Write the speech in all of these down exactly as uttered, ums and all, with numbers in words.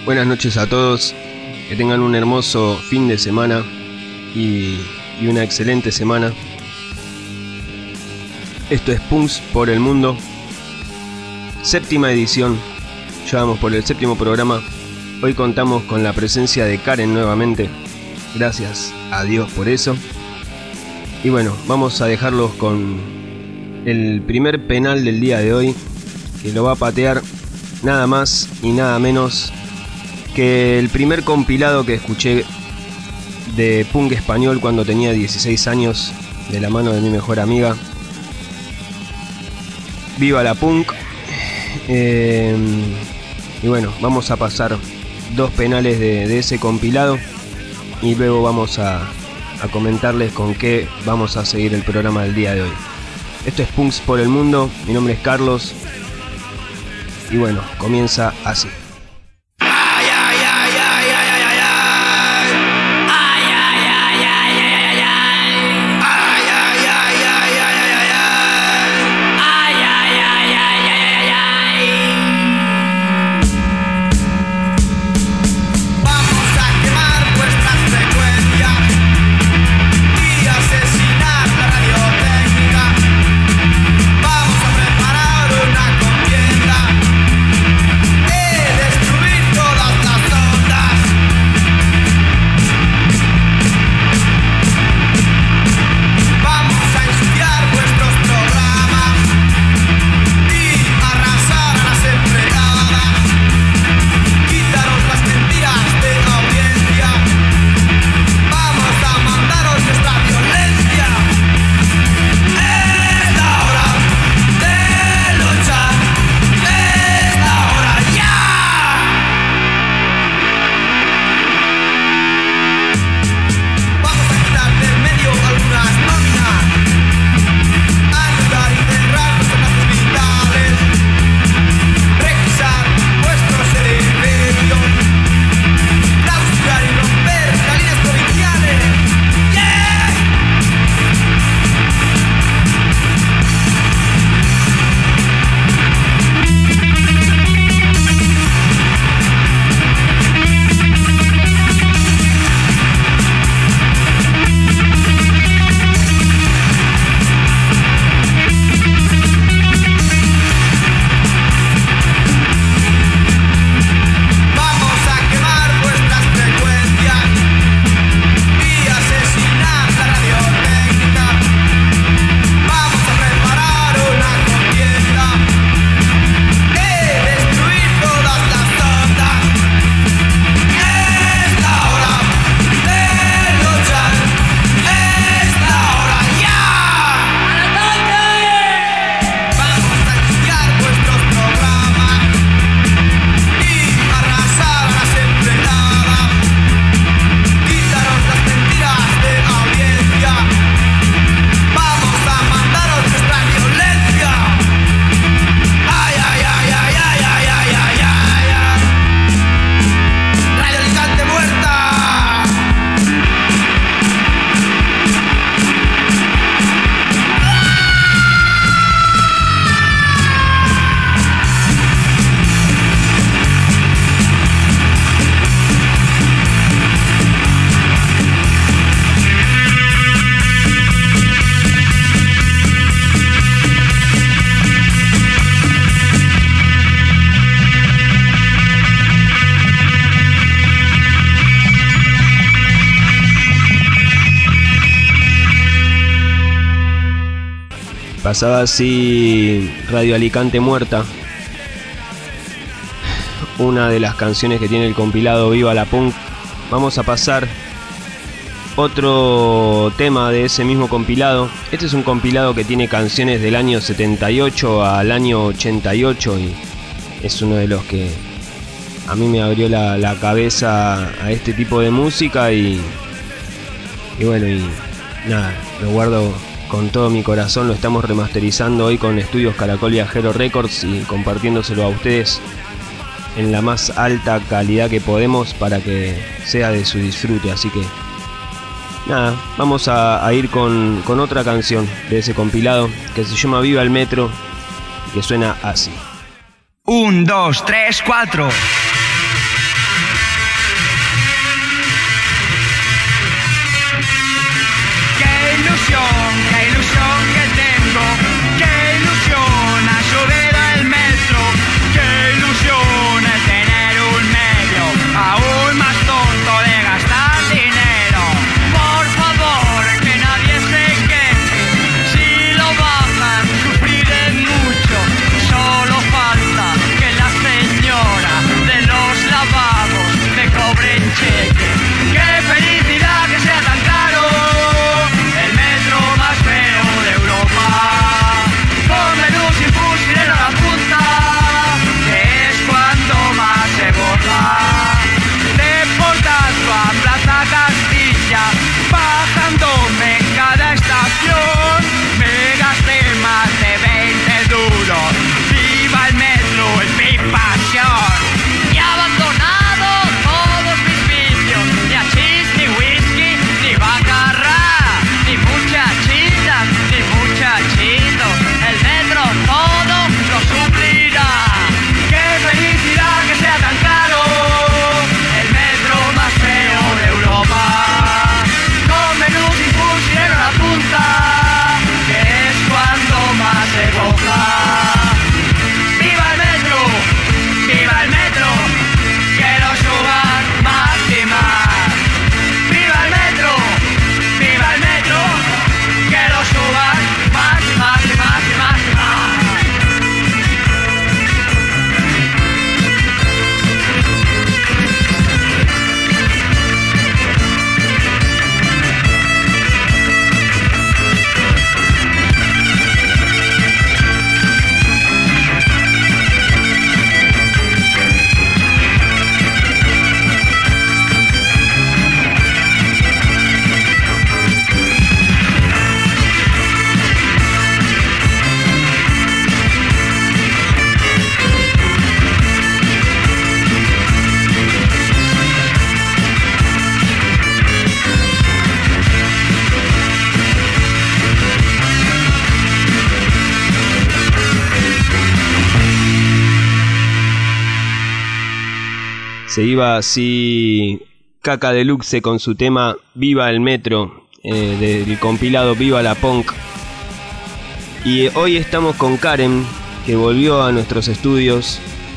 Buenas noches a todos, que tengan un hermoso fin de semana y, y una excelente semana. Esto es Punks por el Mundo, séptima edición, ya vamos por el séptimo programa. Hoy contamos con la presencia de Karen nuevamente, gracias a Dios por eso. Y bueno, vamos a dejarlos con el primer penal del día de hoy, que lo va a patear nada más y nada menos que el primer compilado que escuché de punk español cuando tenía dieciséis años, de la mano de mi mejor amiga. Viva la punk. Eh, y bueno, vamos a pasar dos penales de, de ese compilado y luego vamos a, a comentarles con qué vamos a seguir el programa del día de hoy. Esto es Punks por el Mundo, mi nombre es Carlos y bueno, comienza así. Pasaba así Radio Alicante Muerta, una de las canciones que tiene el compilado Viva la Punk. Vamos a pasar otro tema de ese mismo compilado. Este es un compilado que tiene canciones del año setenta y ocho al año ochenta y ocho y es uno de los que a mí me abrió la, la cabeza a este tipo de música y, y bueno, y nada, lo guardo con todo mi corazón. Lo estamos remasterizando hoy con Estudios Caracol Viajero Records y compartiéndoselo a ustedes en la más alta calidad que podemos para que sea de su disfrute. Así que nada, vamos a, a ir con, con otra canción de ese compilado que se llama Viva el Metro y que suena así. Un, dos, tres, cuatro. ilusión, qué ilusión que tengo, qué ilusión a subir al metro, qué ilusión es tener un medio aún más tonto de gastar dinero. Por favor, que nadie se queje, si lo bajan sufriré mucho, solo falta que la señora de los lavabos me cobre en cheque. ¡Qué felicidad que sea tan caro! El metro más feo de Europa, con menú sin fusilero a la punta, que es cuando más se goza. De Portazo a Plaza Castilla, bajándome en cada estación, me gasté más de veinte duros. ¡Viva el metro, es mi pasión! Y abandonado todos mis vicios, ni hachís, ni whisky, ni bacarra, ni muchachitas, ni muchachitos. El metro todo lo suplirá. ¡Qué felicidad que sea tan caro! El metro más feo de Europa, con menú sin fusilero a la punta, que es cuando más se goza. ¡Viva el metro! ¡Viva el metro! ¡Que lo suban más y más! ¡Viva el metro! ¡Viva el metro! ¡Que lo suban más y más y más y más y más! Se iba así Caca Deluxe con su tema Viva el Metro, eh, del compilado Viva la Punk. Y hoy estamos con Karen, que volvió a nuestros estudios.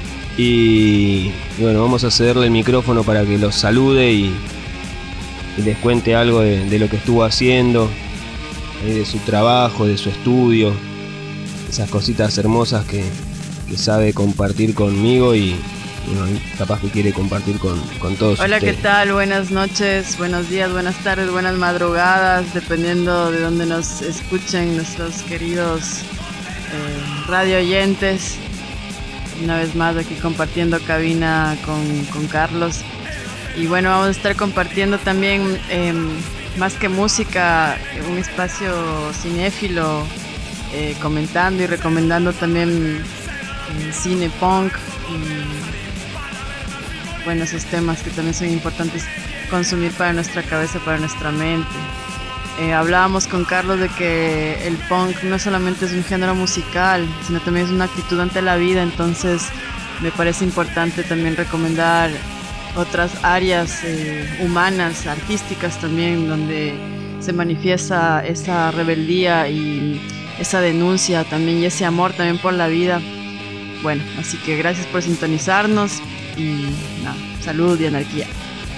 Y bueno, vamos a cederle el micrófono para que los salude y, y les cuente algo de, de lo que estuvo haciendo, eh, de su trabajo, de su estudio, esas cositas hermosas que, que sabe compartir conmigo y bueno, capaz que quiere compartir con, con todos Hola, ustedes. ¿qué tal? Buenas noches, buenos días, buenas tardes, buenas madrugadas, dependiendo de donde nos escuchen nuestros queridos eh, radio oyentes. Una vez más aquí compartiendo cabina con, con Carlos. Y bueno, vamos a estar compartiendo también, eh, más que música, un espacio cinéfilo, eh, comentando y recomendando también eh, cine punk y bueno, esos temas que también son importantes consumir para nuestra cabeza, para nuestra mente. Eh, hablábamos con Carlos de que el punk no solamente es un género musical, sino también es una actitud ante la vida, entonces me parece importante también recomendar otras áreas eh, humanas, artísticas también, donde se manifiesta esa rebeldía y esa denuncia también y ese amor también por la vida. Bueno, así que gracias por sintonizarnos y nada, salud y anarquía.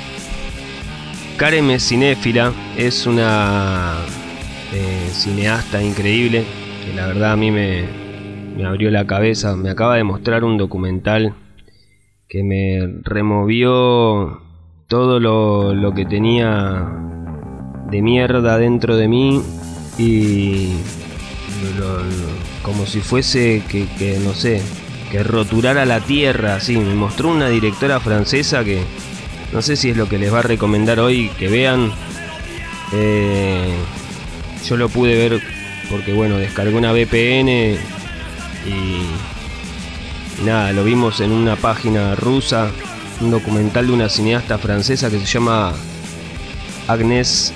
Karen es cinéfila, es una eh, cineasta increíble, que la verdad a mí me, me abrió la cabeza. Me acaba de mostrar un documental que me removió todo lo, lo que tenía de mierda dentro de mí y lo, lo, como si fuese que, que no sé, que roturara la tierra, así. Me mostró una directora francesa que no sé si es lo que les va a recomendar hoy que vean. Eh, yo lo pude ver porque bueno, descargué una V P N y nada, lo vimos en una página rusa, un documental de una cineasta francesa que se llama Agnès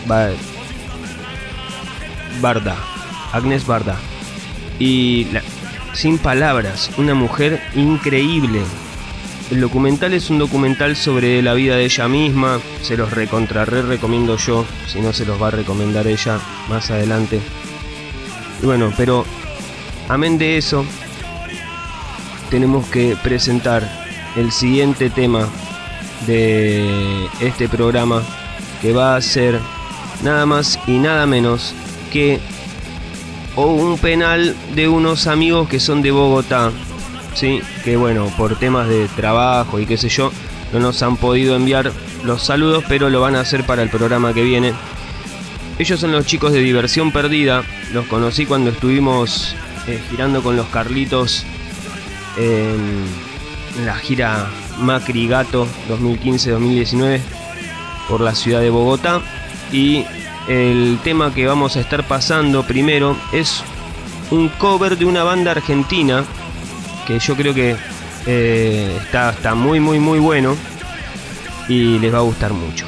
Varda. Agnès Varda. Y la, sin palabras, una mujer increíble. El documental es un documental sobre la vida de ella misma. Se los recontra re recomiendo yo, si no se los va a recomendar ella más adelante. Y bueno, pero amén de eso, tenemos que presentar el siguiente tema de este programa, que va a ser nada más y nada menos que o un penal de unos amigos que son de Bogotá, sí, que bueno, por temas de trabajo y qué sé yo, no nos han podido enviar los saludos, pero lo van a hacer para el programa que viene. Ellos son los chicos de Diversión Perdida. Los conocí cuando estuvimos eh, girando con los Carlitos en, en la gira Macri Gato dos mil quince dos mil diecinueve por la ciudad de Bogotá. Y el tema que vamos a estar pasando primero es un cover de una banda argentina que yo creo que eh, está, está muy muy muy bueno y les va a gustar mucho.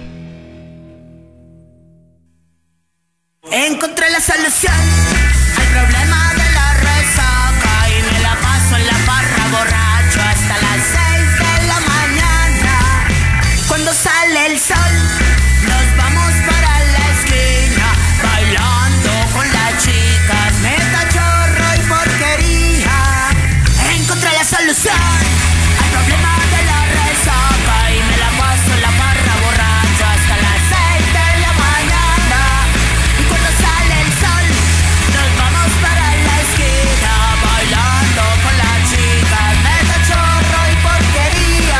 Encontré la solución al problema de la resaca y me la paso en la barra borracho hasta las seis de la mañana. Cuando sale el sol nos vamos para la esquina bailando con las chicas, meta, chorro y porquería. Encontré la solución al problema de la resaca y me la paso en la barra borracho hasta las seis de la mañana. Cuando sale el sol nos vamos para la esquina bailando con las chicas, meta, chorro y porquería.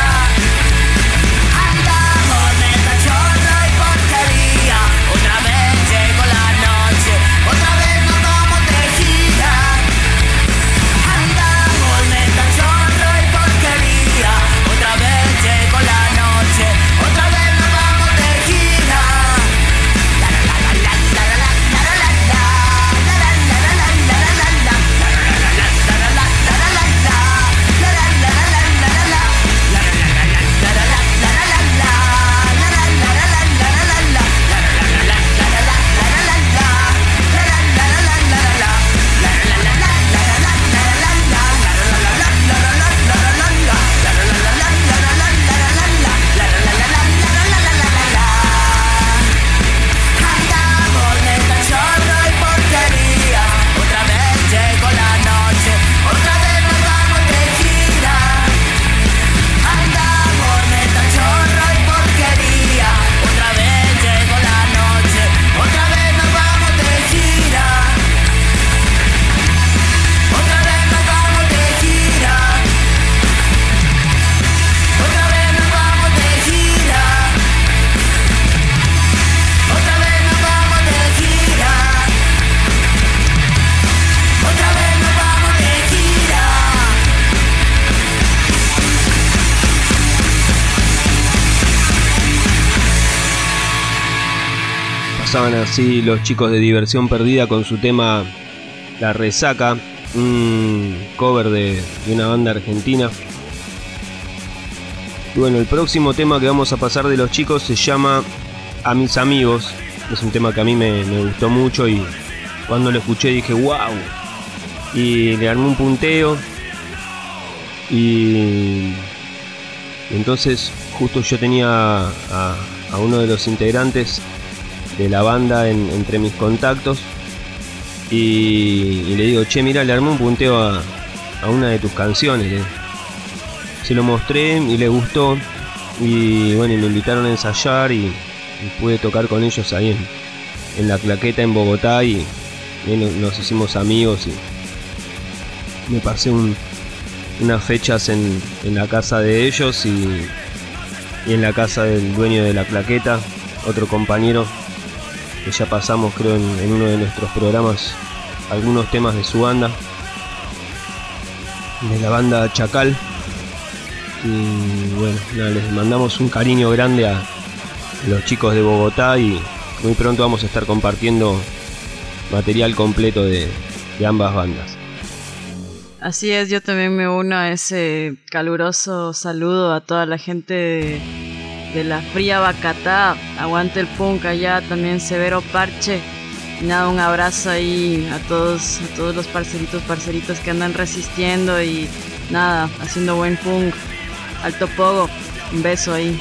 Andamos meta, chorro y porquería. Otra vez llegó la noche, otra vez nos vamos de gira. Andamos meta, chorro y porquería. Otra vez llegó la noche, otra vez nos vamos de gira. La la la la la la la la la Andamos meta, chorro y porquería. Otra vez llegó la noche, otra vez nos vamos de gira. Andamos meta, chorro y porquería. Otra vez llegó la noche, otra vez nos vamos de gira. Otra vez nos vamos de gira. Otra vez nos vamos de gira. Otra vez nos vamos de gira. Otra vez nos vamos de gira. Pasaban así los chicos de Diversión Perdida con su tema La Resaca, un cover de, de una banda argentina. Y bueno, el próximo tema que vamos a pasar de los chicos se llama A Mis Amigos. Es un tema que a mí me, me gustó mucho y cuando lo escuché dije wow. Y le armé un punteo y, y entonces justo yo tenía a, a uno de los integrantes de la banda en, entre mis contactos y, y le digo, che, mira, le armé un punteo a, a una de tus canciones. Le, se lo mostré y le gustó y bueno, y me invitaron a ensayar y, y pude tocar con ellos ahí en, en La Claqueta en Bogotá y, y nos, nos hicimos amigos y me pasé un, unas fechas en, en la casa de ellos y, y en la casa del dueño de La Claqueta, otro compañero que ya pasamos creo en, en uno de nuestros programas algunos temas de su banda, de la banda Chacal. Y bueno, nada, les mandamos un cariño grande a los chicos de Bogotá y muy pronto vamos a estar compartiendo material completo de, de ambas bandas. Así es, yo también me uno a ese caluroso saludo a toda la gente de, de la fría Bacatá. Aguante el punk allá, también Severo Parche. Y nada, un abrazo ahí a todos, a todos los parceritos, parceritos que andan resistiendo y nada, haciendo buen punk. Alto Pogo, un beso ahí.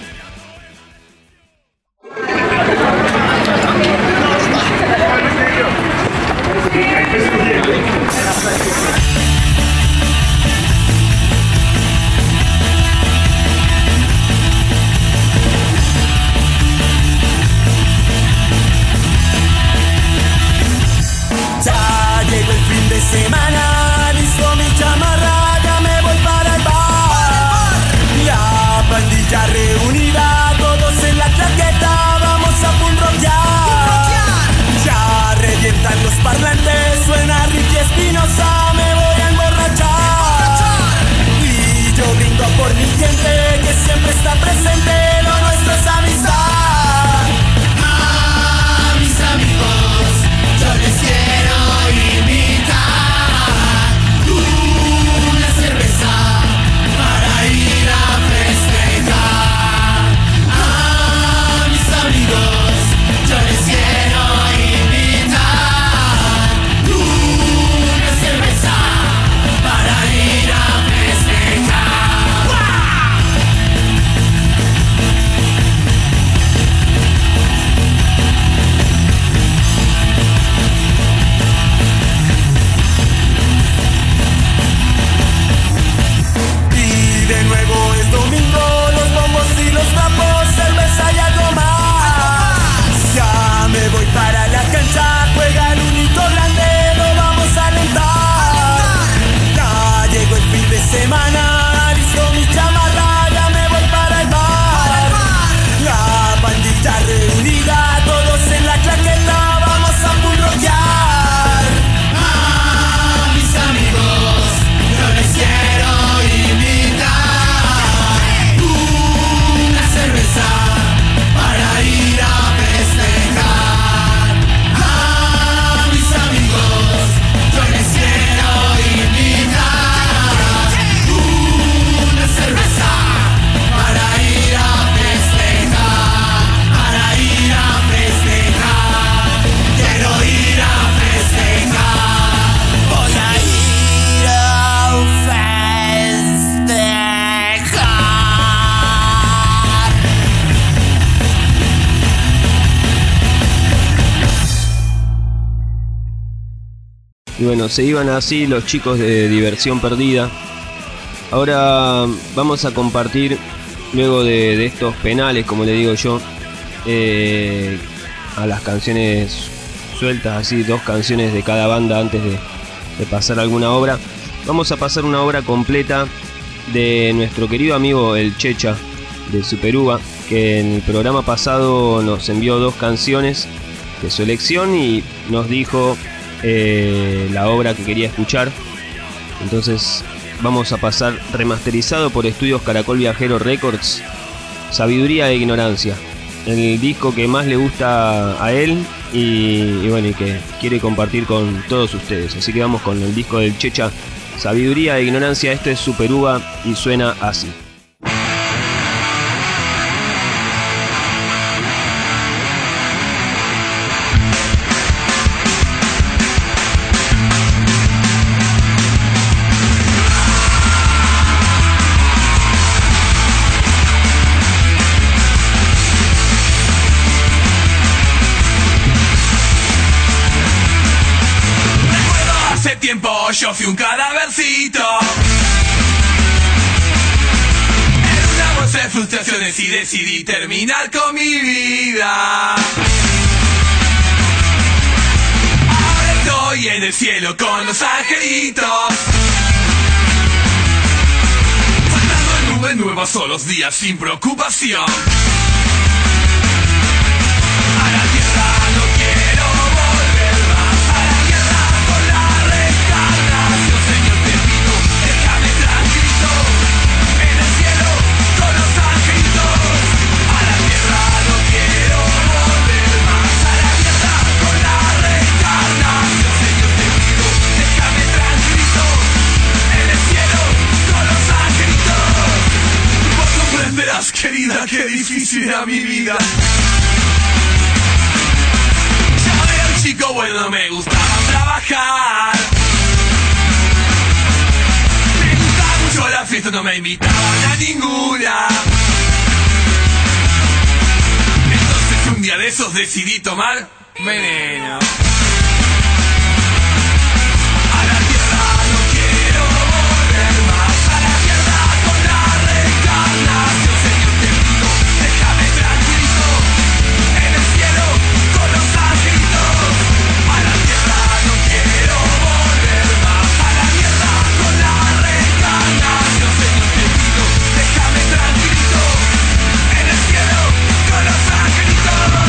Ya llegó el fin de semana, listo mi chamarra, ya me voy para el bar. La pandilla reunida, todos en la claqueta, vamos a pun rockear. Ya revientan los parlantes, suena Ricky Espinosa, me voy a emborrachar. Y yo brindo por mi gente que siempre está presente, lo nuestro es amistad. A mis amigos yo les quiero invitar una cerveza para ir a festejar. A mis amigos yo les quiero invitar una cerveza para ir a festejar. ¡Wow! Y de nuevo es domingo, los bombos y los trapos, cerveza y algo más. Ya me voy para la cancha, juega el único grande, lo vamos a alentar. Ya llegó el fin de semana, listo mi chamarra, ya me voy para el bar. La pandilla reunida, todos en la claqueta, vamos a pun rockear. A mis amigos yo les quiero invitar una cerveza para ir a festejar. A mis amigos yo les quiero invitar una cerveza para ir a festejar, para ir a festejar. Quiero ir a festejar, voy a ir a festejar. Y bueno, se iban así los chicos de Diversión Perdida. Ahora vamos a compartir, luego de, de estos penales, como le digo yo, eh, a las canciones sueltas, así dos canciones de cada banda antes de, de pasar alguna obra. Vamos a pasar una obra completa de nuestro querido amigo el Checha de Superuva, que en el programa pasado nos envió dos canciones de su elección y nos dijo eh, la obra que quería escuchar. Entonces vamos a pasar remasterizado por Estudios Caracol Viajero Records, Sabiduría e Ignorancia, el disco que más le gusta a él y, y bueno, y que quiere compartir con todos ustedes. Así que vamos con el disco del Checha, Sabiduría e Ignorancia. Esto es Superuva y suena así. Yo fui un cadávercito en una bolsa de frustraciones y decidí terminar con mi vida. Ahora estoy en el cielo con los angelitos, saltando en nubes nuevas todos los días sin preocupación. A la tierra no quiero volver más, a la guerra con la reencarnación. Señor, te pido, déjame tranquilo en el cielo con los angelitos. A la tierra no quiero volver más, a la guerra con la reencarnación. Señor, te pido, déjame tranquilo en el cielo con los angelitos. Vos comprenderás, querida, qué difícil era mi vida. Ya era un chico bueno, me gustaba trabajar, me gustaba un Yo a la fiesta no me invitaban a ninguna. Entonces un día de esos decidí tomar veneno. A la tierra no quiero volver más. A la tierra con la reencarnación. Señor, te pido, déjame tranquilo en el cielo con los angelitos. A la tierra no quiero volver más. A la tierra con la reencarnación. Señor, te pido, déjame tranquilo en el cielo con los angelitos.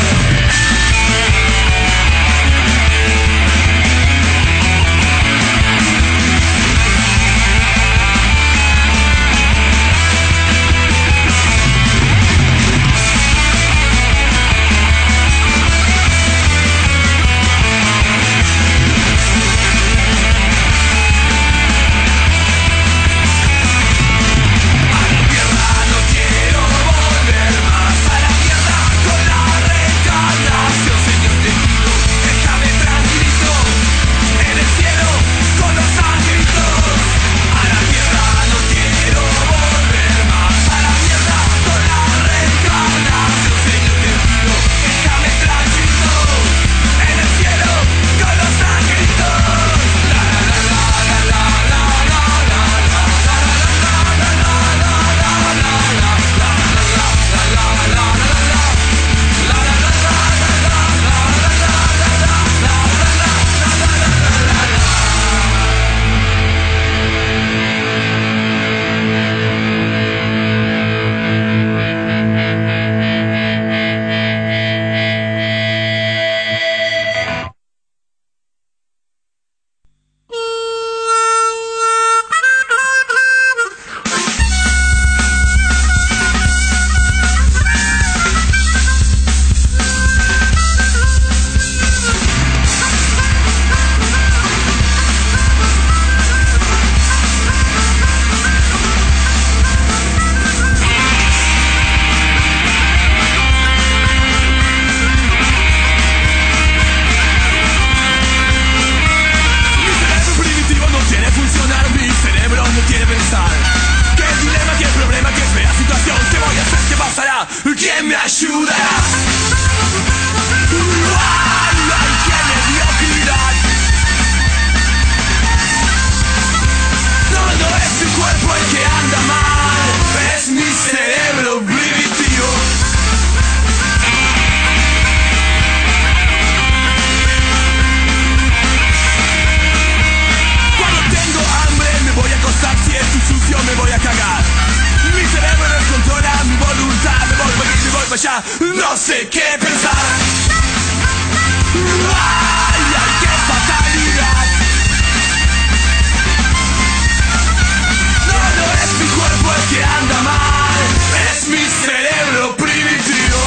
¿Quién me ayudará? ¡Ay, ay, qué mediocridad! No, no es mi cuerpo el que anda mal, es mi cerebro primitivo. Cuando tengo hambre me voy a acostar, si estoy sucio me voy a cagar. Mi cerebro descontrola mi voluntad, me voy para aquí, me voy para allá, no sé qué pensar. ¡Ay, ay, qué fatalidad! No, no es mi cuerpo el que anda mal, es mi cerebro primitivo.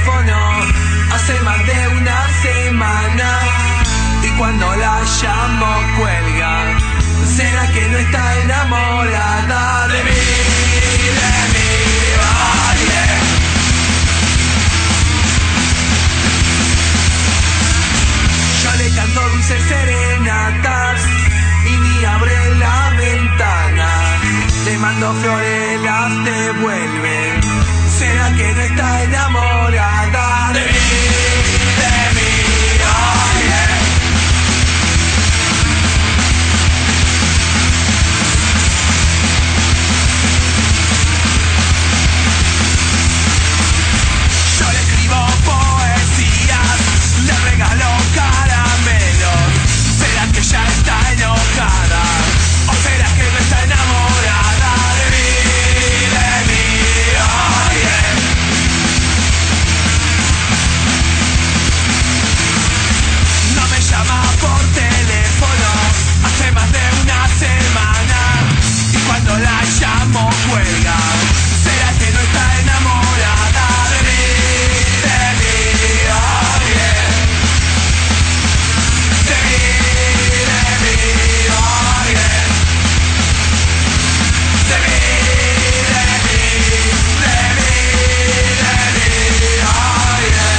teléfono hace más de una semana y cuando la llamo cuelga. ¿Será que no está enamorada de mí, de mí? Ay, yeah. Yo le canto dulces serenatas y ni abre la ventana. Le mando flores, las devuelve. ¿Será que no está enamorada de mí, de mí? Oh, yeah. Yo le escribo poesías, le regalo caramelos. ¿Será que ya está enojada? ¿O será que no está enamorada de mí, de mí? Oh, yeah. No me llama por teléfono hace más de una semana y cuando la llamo cuelga. ¿Será que no está enamorada de mí, de mí? Oh, yeah. De mí, de mí, oh, yeah. De mí, de mí, de mí, de mí, oh, yeah.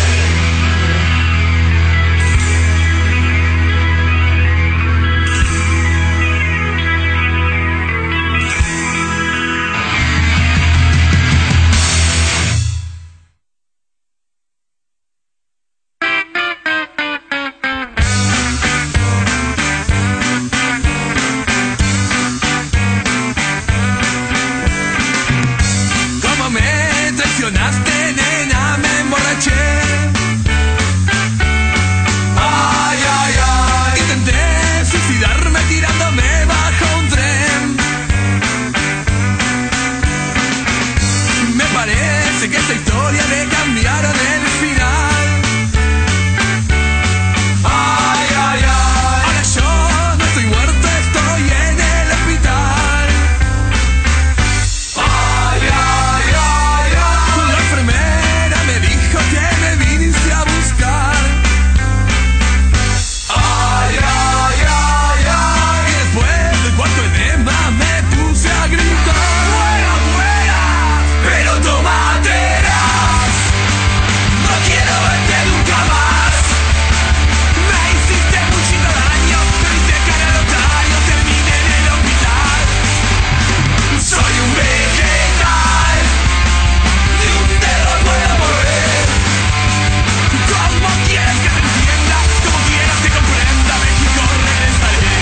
Como me traicionaste, nena, me emborraché. Ay, ay, ay. Intenté suicidarme tirándome bajo un tren. Me parece que esta historia le cambiaron el final. Ay, ay, ay. Ahora yo no estoy muerto, estoy en el hospital. Ay, ay, ay, ay. La enfermera me dijo que me viniste a buscar. Ay, ay, ay, ay. Y después del cuarto enema me puse a gritar. Fuera, fuera, pero tómatelas. No quiero verte nunca más. Me hiciste muchito daño, me diste cara al notario, terminé en el hospital. Soy un vegetal, ni un dedo puedo mover. Como quieras que te entienda, como quieras que comprenda, México regresaré.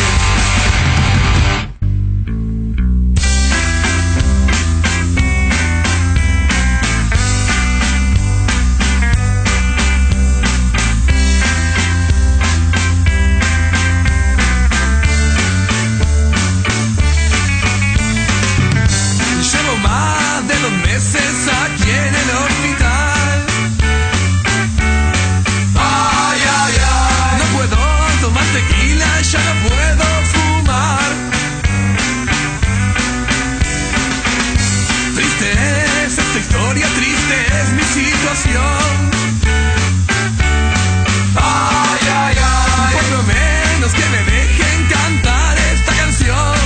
Llevo más de dos meses aquí en el hospital. Ay, ay, ay. No puedo tomar tequila, ya no puedo fumar. Triste es esta historia, triste es mi situación. Ay, ay, ay. Por lo menos que me dejen cantar esta canción.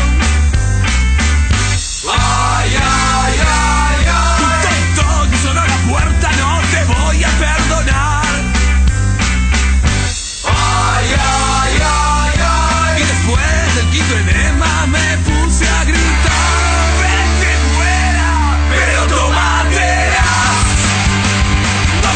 Ay, ay, ay, ay. Tonto, que sonó la puerta, no te voy a perdonar. Ay, ay, ay, ay. Y después del quinto enema me puse a gritar. Vete fuera, pero tómatela. No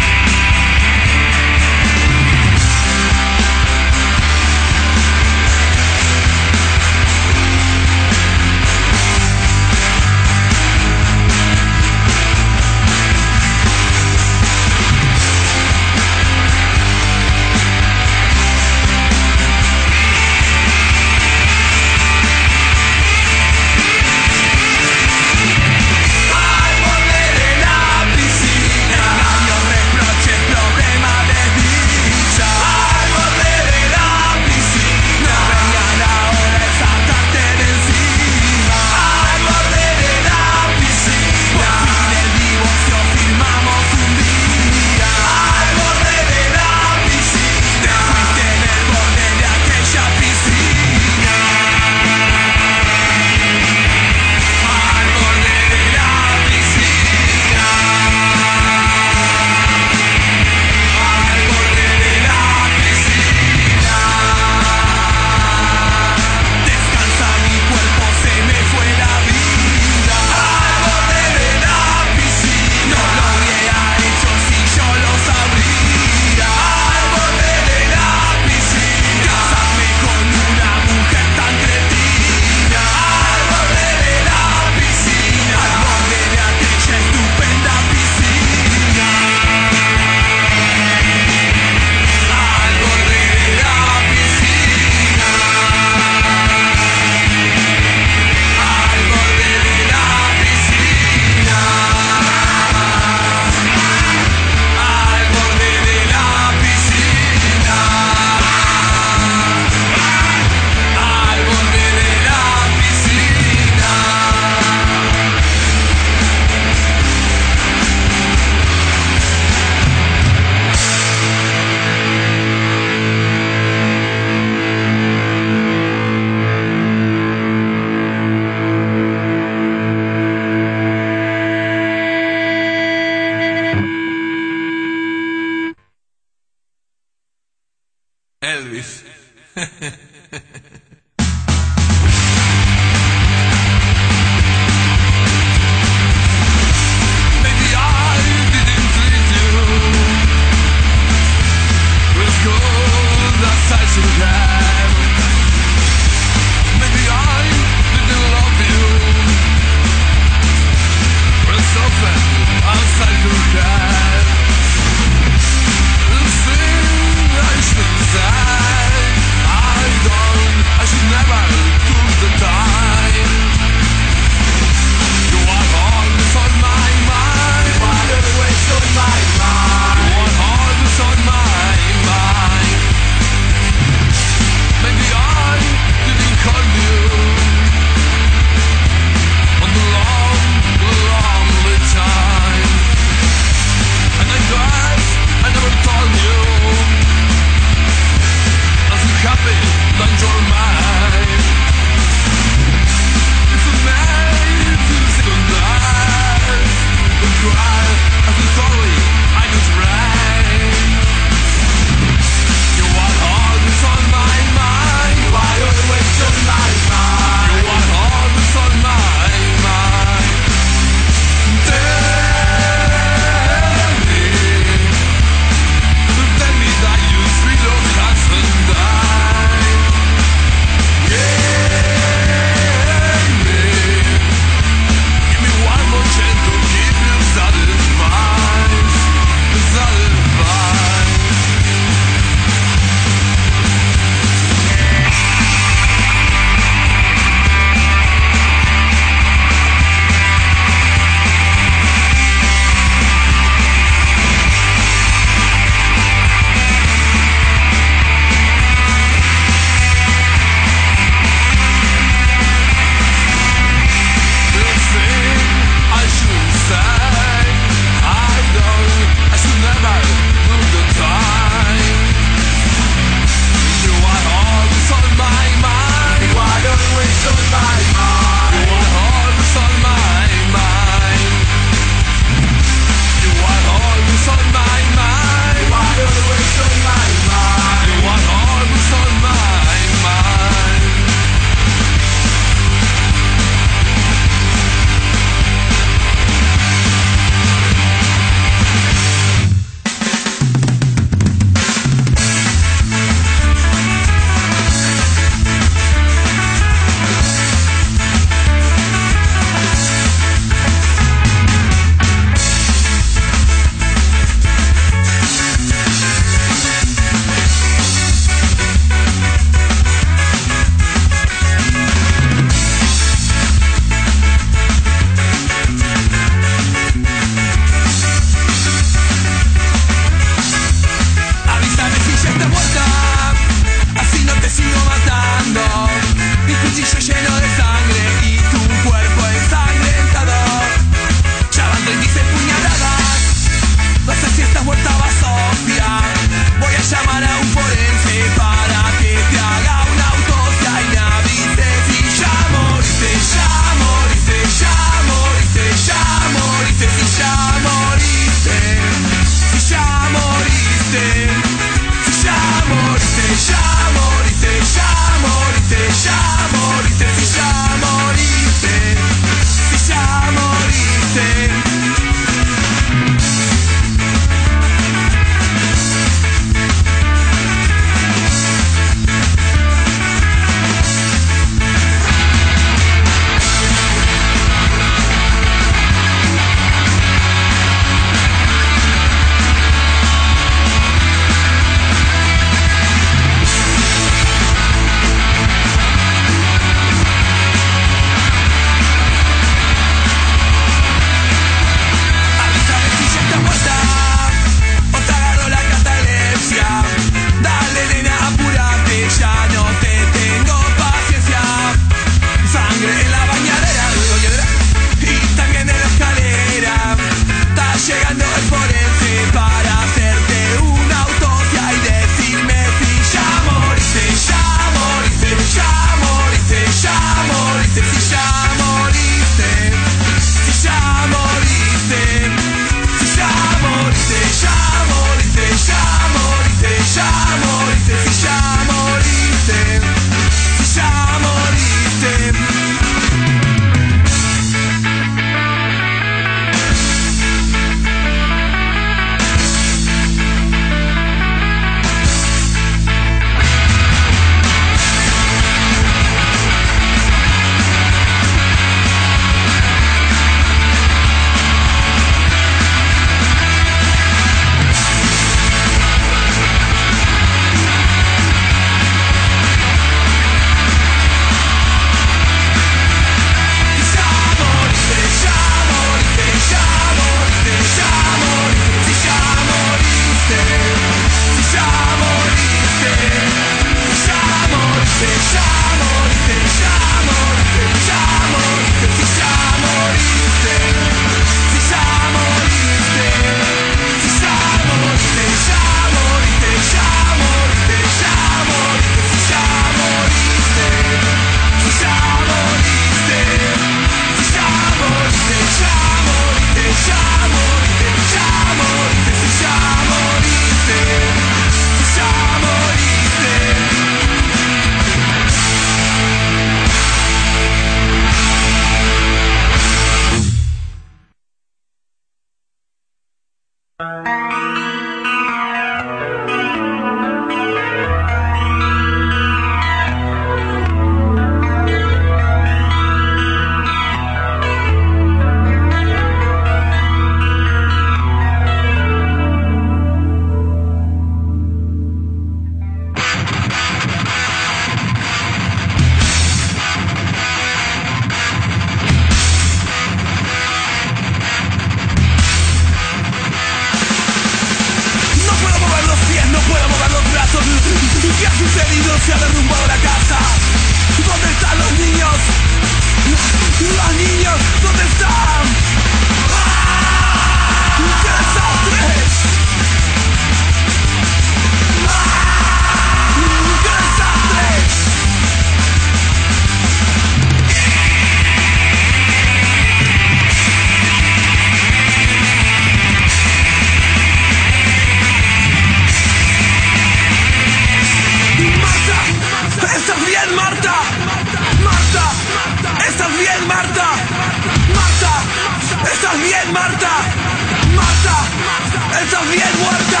bien, Marta. Marta, estás bien muerta.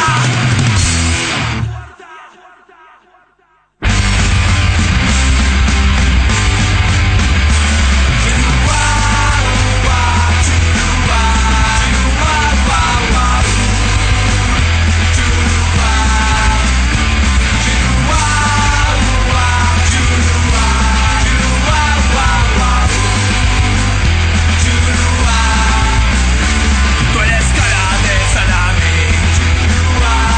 Tú eres cara de salami.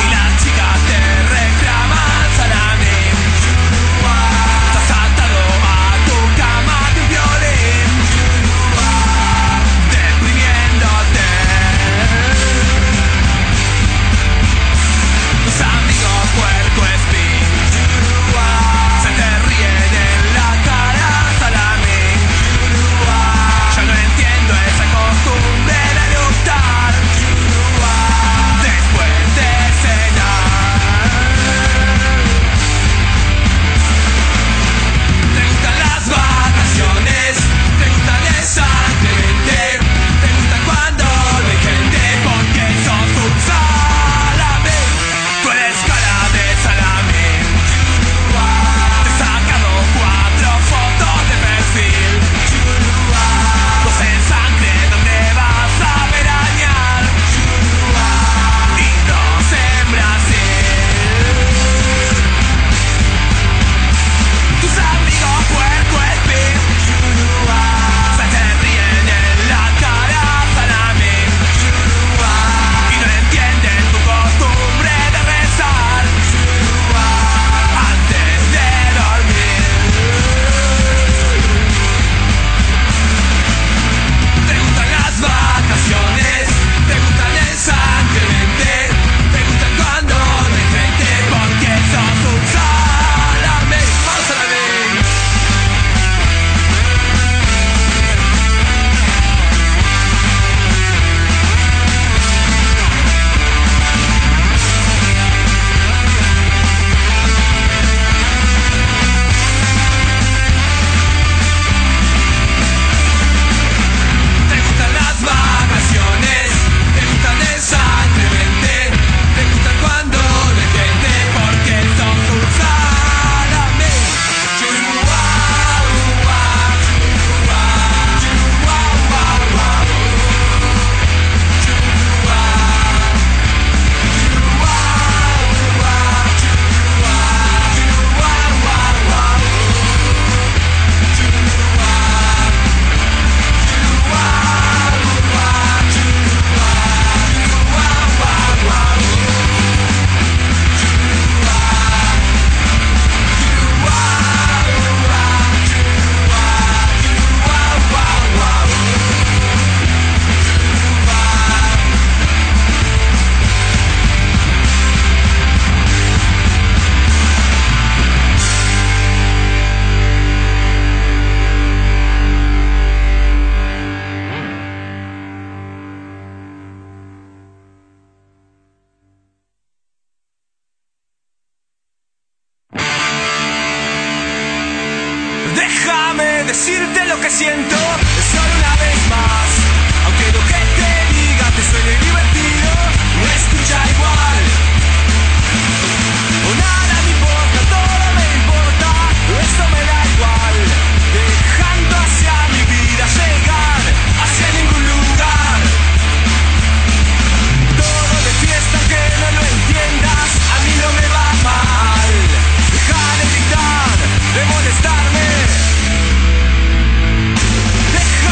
Déjame decirte lo que siento solo una vez más. Aunque lo que te diga te suene divertido, no escucha igual. O nada me importa, todo me importa, esto me da igual. Dejando hacia mi vida llegar, hacia ningún lugar. Todo de fiesta que no lo entiendas, a mí no me va mal. Deja de gritar, de molestarme. Deja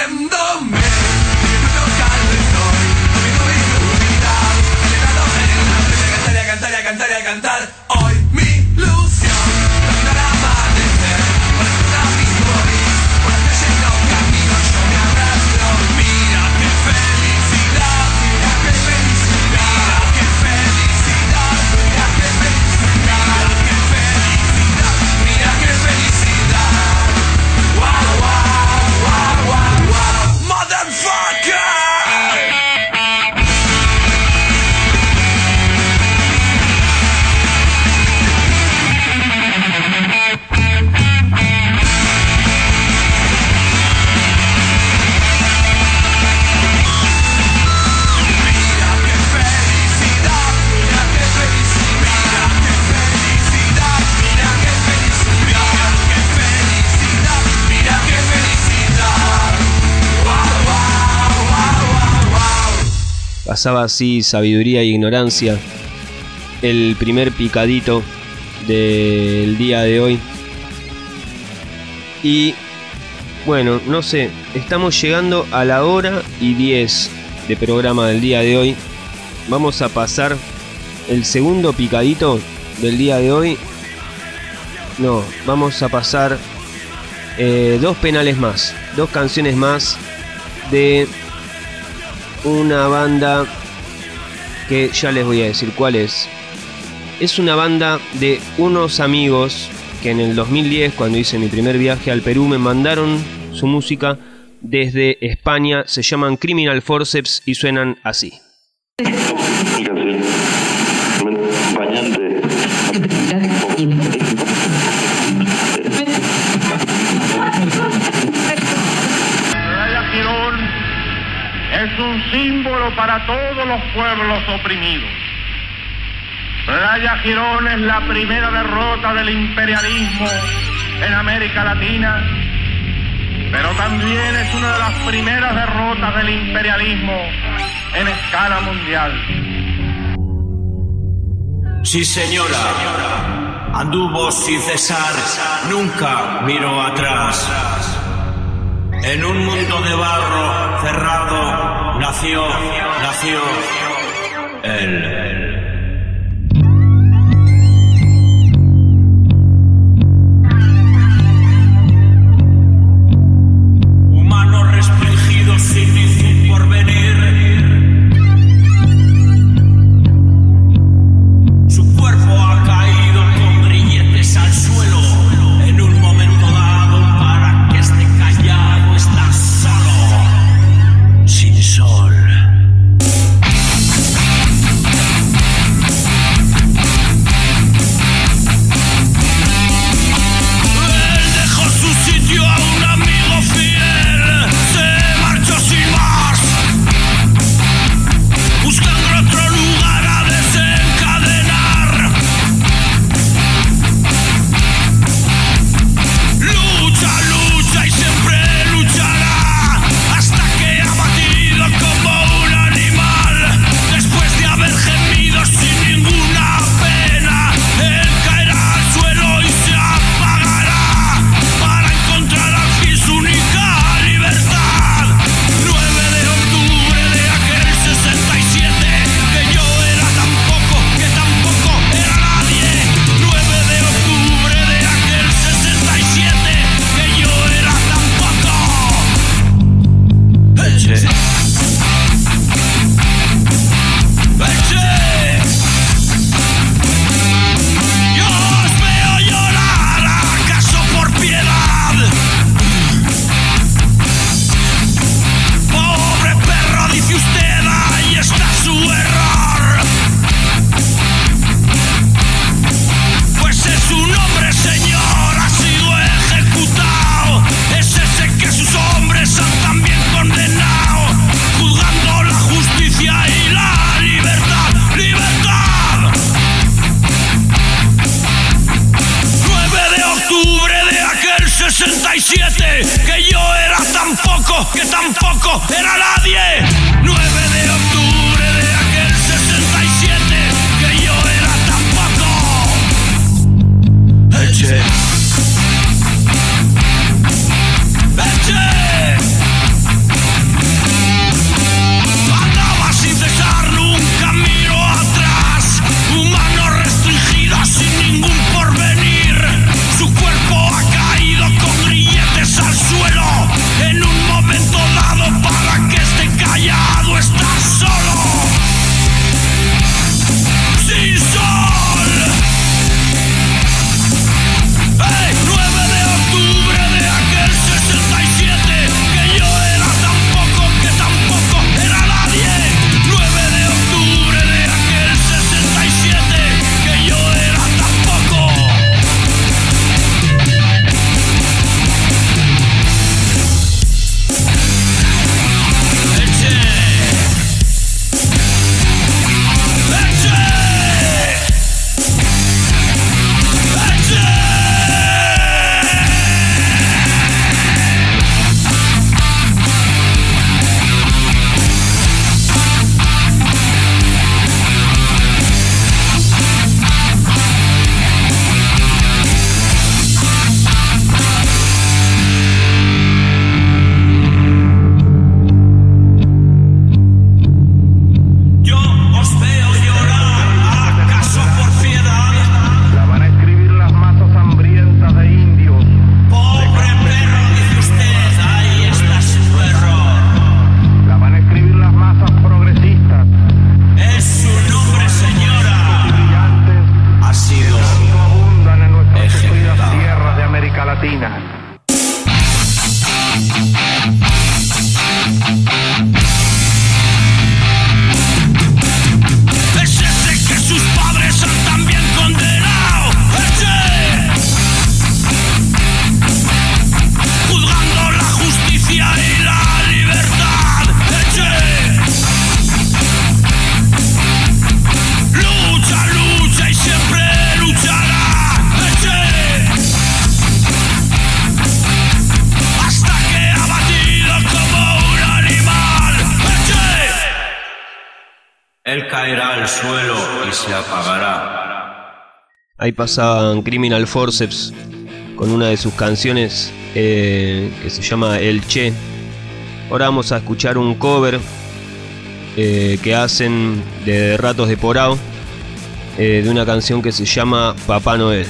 Viéndome, disfruto caldo estoy, comiendo mi felicidad, celebrando en la noche, cantar y a cantar y a cantar y a cantar. Hoy mi ilusión camino al amanecer, por el abismo gris, por la calle no camino, yo me abrazo. Mira qué felicidad, mira qué felicidad, mira qué felicidad, mira qué felicidad, mira qué felicidad, mira qué felicidad. Wow, wow, wow, wow, wow, motherfucker. Pasaba así Sabiduría e Ignorancia, el primer picadito del día de hoy. Y bueno, no sé, estamos llegando a la hora y diez de programa del día de hoy. Vamos a pasar el segundo picadito del día de hoy. No, vamos a pasar eh, dos penales más, dos canciones más de una banda que ya les voy a decir cuál es. Es una banda de unos amigos que en el dos mil diez, cuando hice mi primer viaje al Perú, me mandaron su música desde España. Se llaman Criminal Forceps y suenan así. Es un símbolo para todos los pueblos oprimidos. Playa Girón es la primera derrota del imperialismo en América Latina, pero también es una de las primeras derrotas del imperialismo en escala mundial. Sí, señora, anduvo sin cesar, nunca miró atrás. En un mundo de barro cerrado nació, nació él. Humano restringido sin ningún porvenir. Su cuerpo ha caído con grilletes al suelo en un momento dado para que esté callado. Está solo, sin sol. Él dejó su sitio a un amigo fiel, se marchó sin más, buscando otro lugar a desencadenar. Lucha, lucha y siempre luchará hasta que abatido como un animal, después de haber gemido sin ninguna pena, él caerá al suelo y se apagará para encontrar al fin su única libertad. nueve de octubre de aquel sesenta y siete, que yo era tan poco, que tampoco era nadie. nueve de octubre de aquel sesenta y siete, que yo era tan poco. Eche. Eche. Yo os veo llorar, ¿acaso por piedad? Pobre perro, dice usted, ahí está su error. Pues es un hombre, señor, ha sido ejecutado. Es ese que sus hombres han también condenado, juzgando la justicia y la libertad. ¡Libertad! nueve de octubre de aquel sesenta y siete, que yo era tan poco, que tampoco era nadie. nueve de octubre de aquel sesenta y siete, que yo era tan poco. Eche. Eche. Él caerá al suelo y se apagará. Ahí pasaban Criminal Forceps con una de sus canciones eh, que se llama El Che. Ahora vamos a escuchar un cover eh, que hacen de Ratos de Porao eh, de una canción que se llama Papá Noel.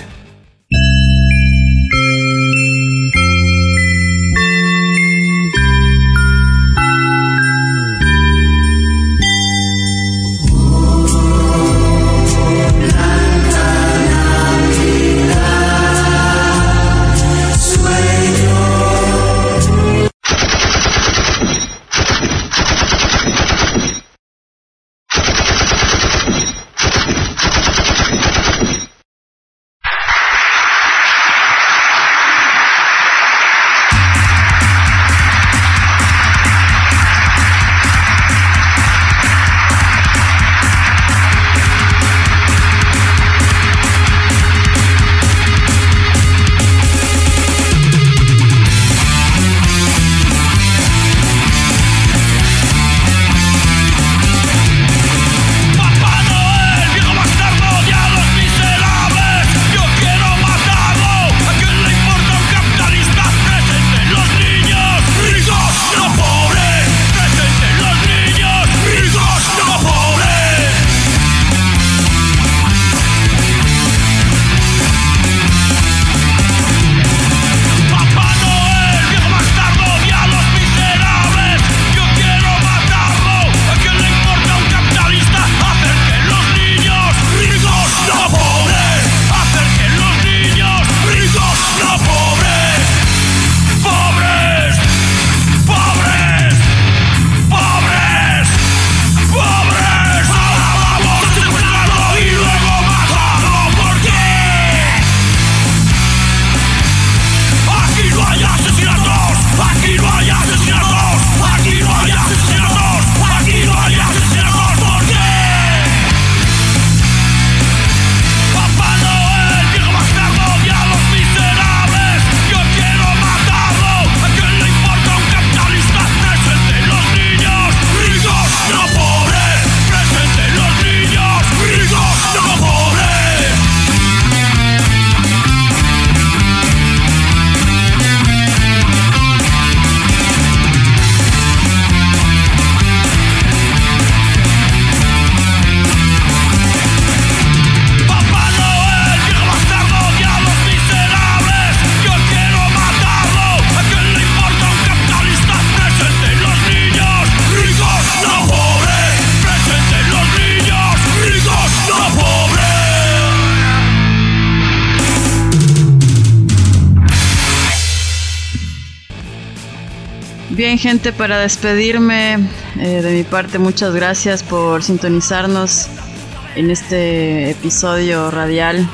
Bien, gente, para despedirme eh, de mi parte, muchas gracias por sintonizarnos en este episodio radial.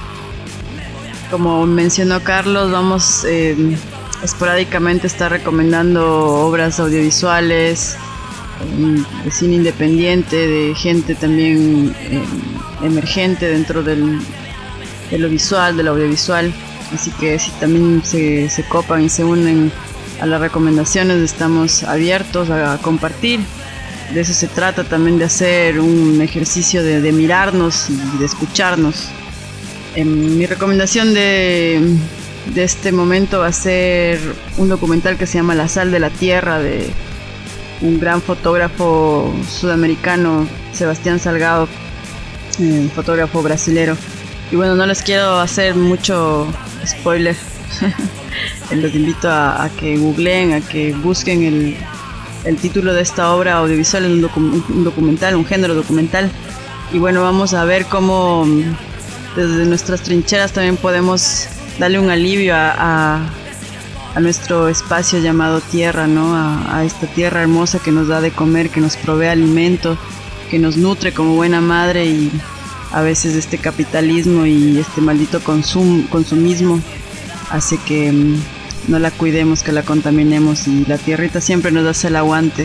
Como mencionó Carlos, vamos eh, esporádicamente a estar recomendando obras audiovisuales, eh, de cine independiente, de gente también eh, emergente dentro del, de lo visual, del audiovisual. Así que si también se, se copan y se unen a las recomendaciones, estamos abiertos a compartir. De eso se trata también, de hacer un ejercicio de, de mirarnos y de escucharnos. Eh, mi recomendación de, de este momento va a ser un documental que se llama La Sal de la Tierra, de un gran fotógrafo sudamericano, Sebastián Salgado, eh, fotógrafo brasilero. Y bueno, no les quiero hacer mucho spoiler. Les invito a, a que googleen, a que busquen el, el título de esta obra audiovisual. Es un, docu- un documental, un género documental. Y bueno, vamos a ver cómo desde nuestras trincheras también podemos darle un alivio a, a, a nuestro espacio llamado tierra, ¿no? A, a esta tierra hermosa que nos da de comer, que nos provee alimento, que nos nutre como buena madre, y a veces este capitalismo y este maldito consum, consumismo hace que um, no la cuidemos, que la contaminemos, y la tierrita siempre nos hace el aguante.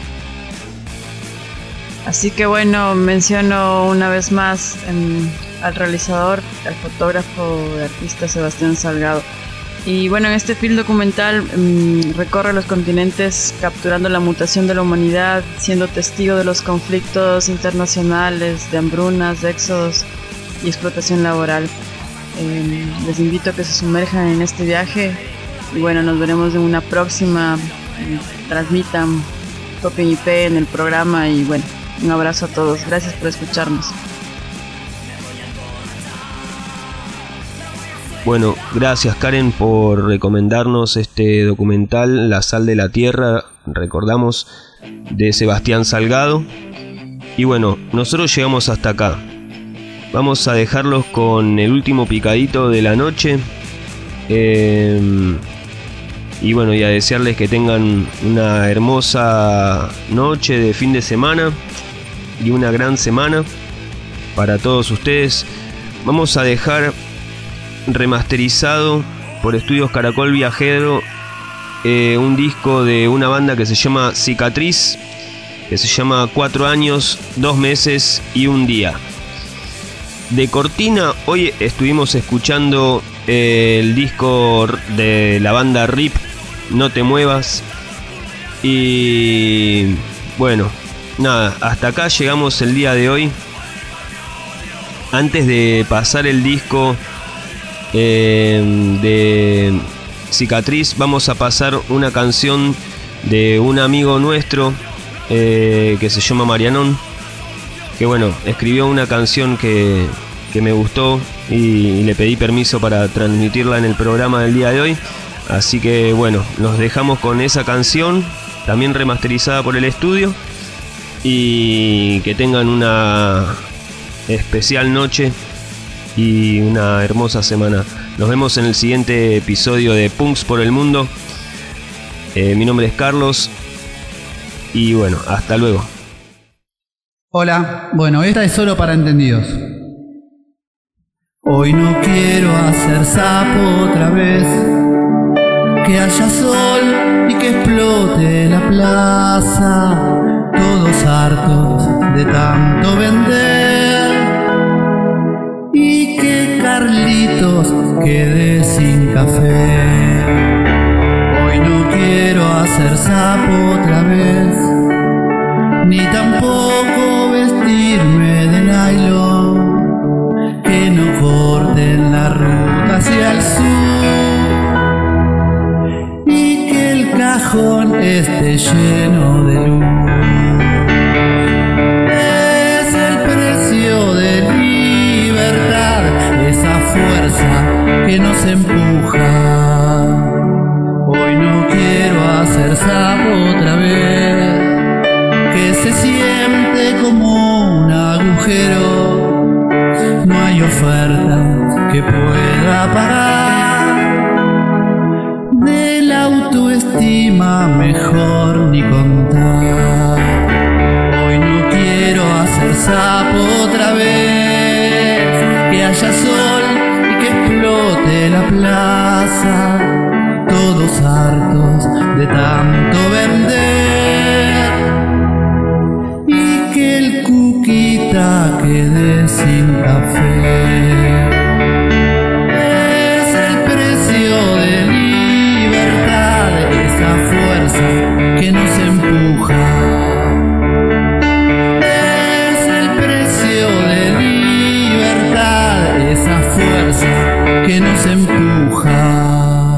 Así que bueno, menciono una vez más um, al realizador, al fotógrafo, al artista Sebastián Salgado. Y bueno, en este film documental mmm, recorre los continentes capturando la mutación de la humanidad, siendo testigo de los conflictos internacionales, de hambrunas, de éxodos y explotación laboral. Eh, les invito a que se sumerjan en este viaje y bueno, nos veremos en una próxima. Transmitan, copien I P en el programa y bueno, un abrazo a todos. Gracias por escucharnos. Bueno, gracias Karen por recomendarnos este documental La Sal de la Tierra, recordamos, de Sebastián Salgado. Y bueno, nosotros llegamos hasta acá. Vamos a dejarlos con el último picadito de la noche. Eh, y bueno, y a desearles que tengan una hermosa noche de fin de semana y una gran semana para todos ustedes. Vamos a dejar remasterizado por Estudios Caracol Viajero eh, un disco de una banda que se llama Cicatriz, que se llama Cuatro años, dos meses y un día. De cortina, hoy estuvimos escuchando eh, el disco de la banda R I P, No te muevas. Y bueno, nada, hasta acá llegamos el día de hoy. Antes de pasar el disco eh, de Cicatriz, vamos a pasar una canción de un amigo nuestro eh, que se llama Marianón, que bueno, escribió una canción que, que me gustó y, y le pedí permiso para transmitirla en el programa del día de hoy. Así que bueno, nos dejamos con esa canción, también remasterizada por el estudio, y que tengan una especial noche y una hermosa semana. Nos vemos en el siguiente episodio de Punks por el Mundo. Eh, mi nombre es Carlos y bueno, hasta luego. Hola, bueno, esta es solo para entendidos. Hoy no quiero hacer sapo otra vez, que haya sol y que explote la plaza, todos hartos de tanto vender, y que Carlitos quede sin café. Hoy no quiero hacer sapo otra vez, ni tampoco vestirme de nylon, que no corten la ruta hacia el sur, y que el cajón esté lleno de luz. Es el precio de libertad, esa fuerza que nos empuja. Hoy no quiero hacer sapo otra vez, que se siente como un agujero, no hay oferta que pueda pagar. De la autoestima mejor ni contar. Hoy no quiero hacer sapo otra vez, que haya sol y que explote la plaza, todos hartos de tanto vender, y que el Cuquita quede sin café. Es el precio de libertad, esa fuerza que nos empuja. Es el precio de libertad, esa fuerza que nos empuja.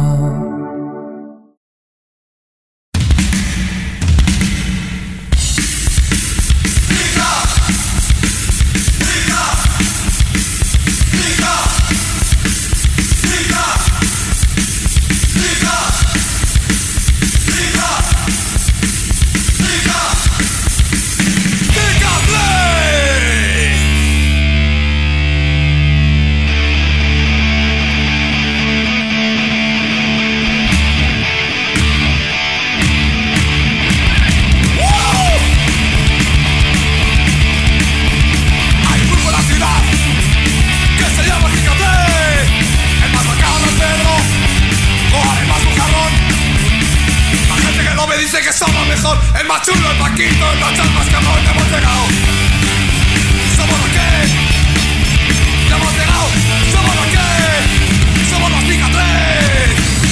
El más chulo, el Paquito, el Nachas más cabrón, ya hemos llegado. ¿Somos los qué? Ya hemos llegado. ¿Somos los qué? Somos los Cicatriz.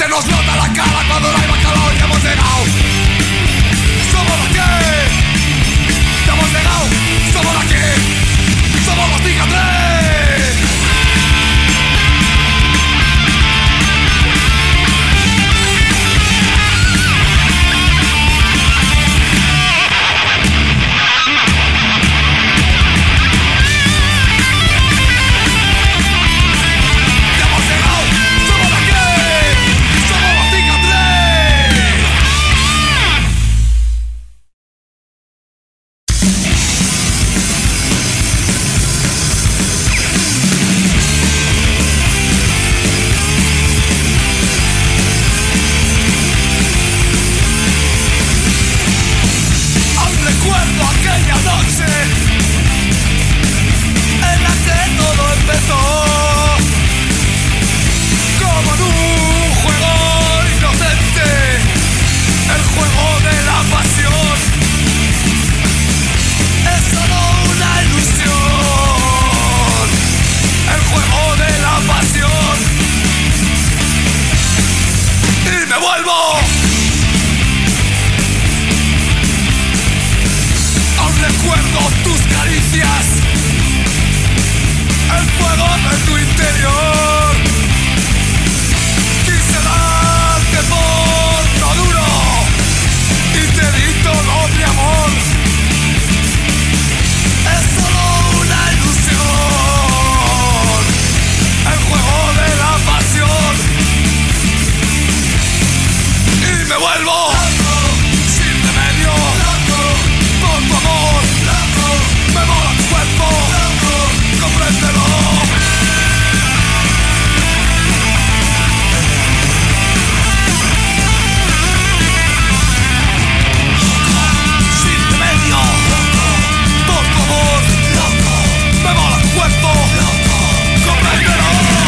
Se nos nota la cara cuando no hay más calor y hemos llegado. Somos los que hemos llegado. Somos los que somos los Cicatriz.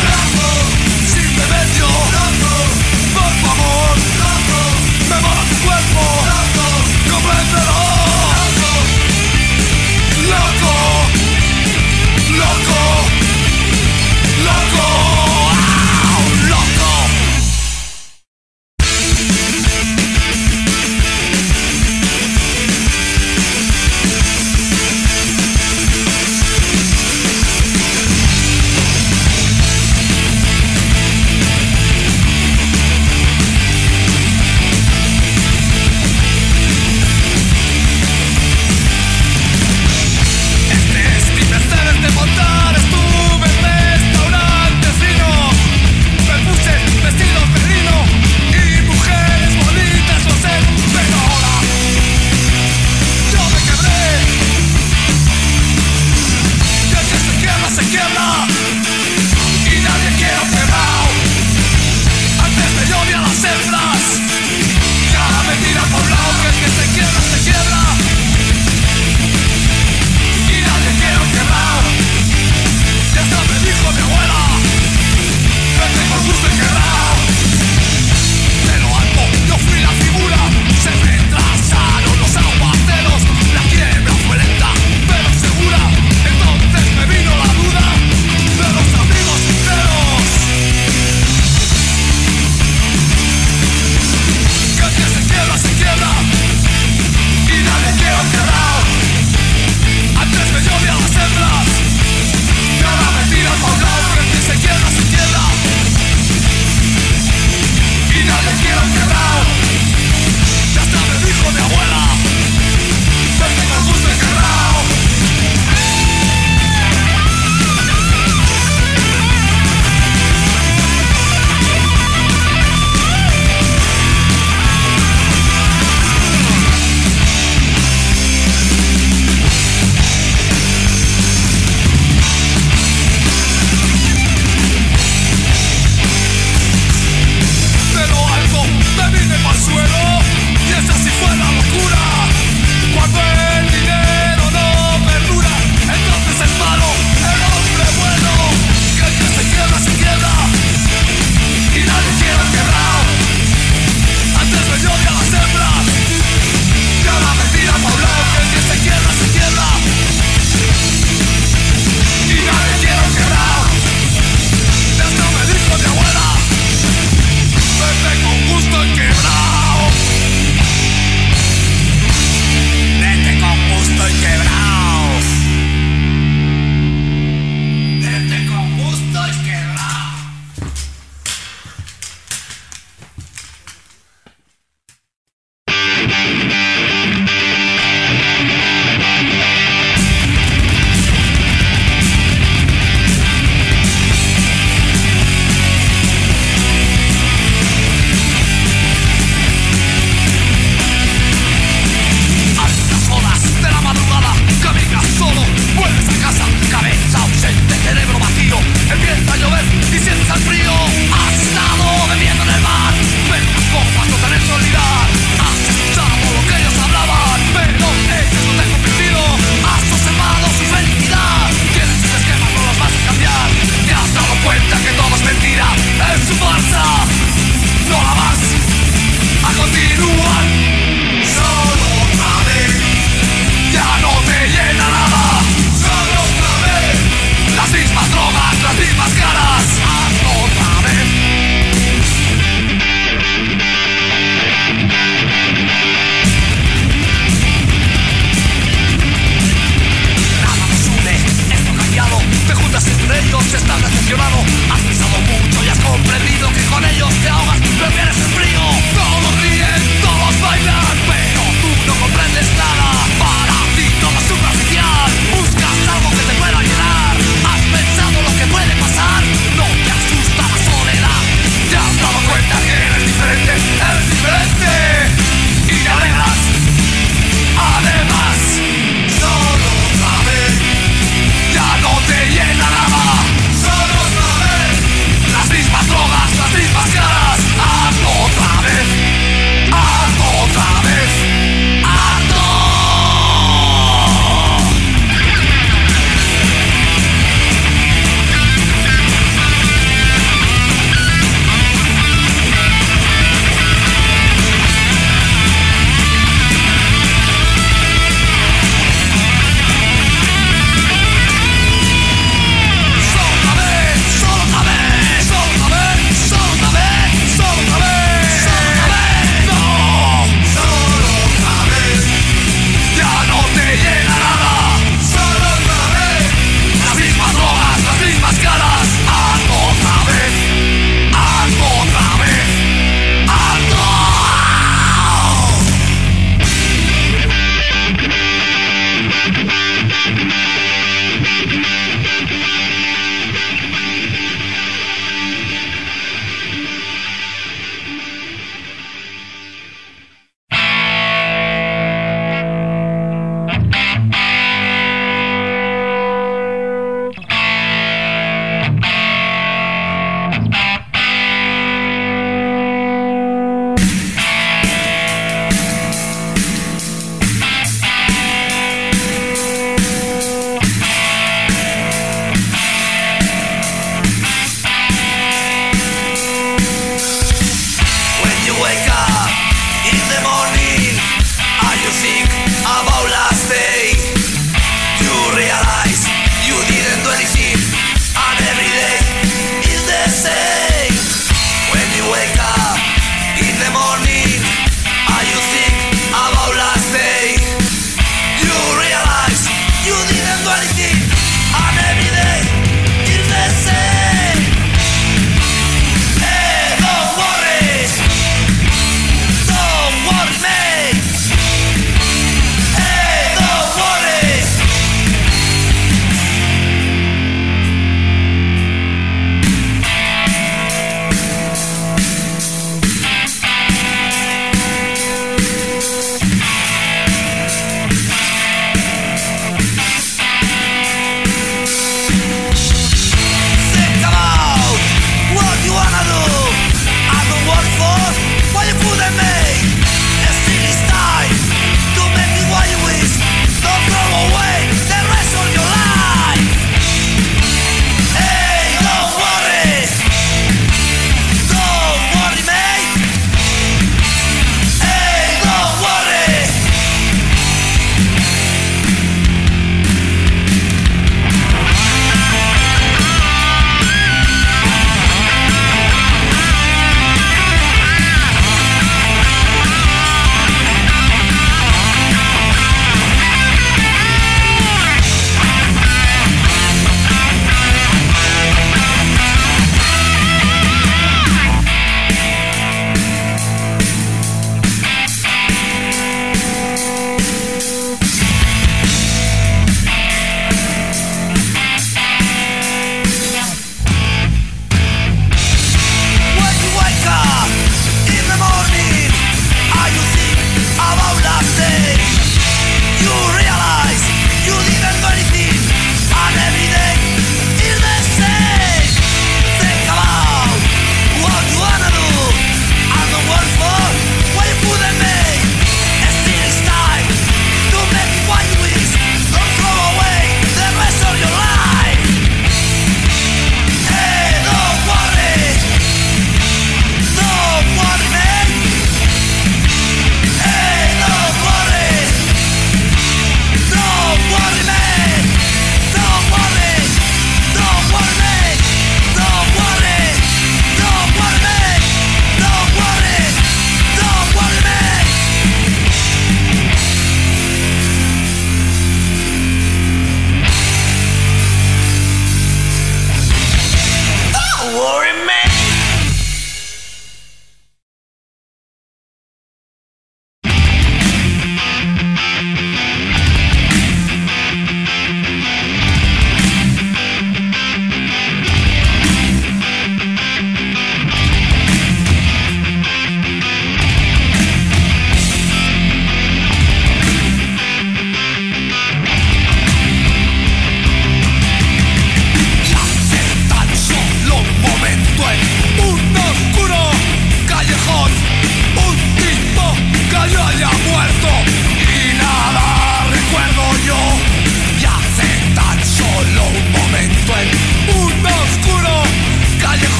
Sin remedio, por favor, me mola tu cuerpo.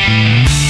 Thank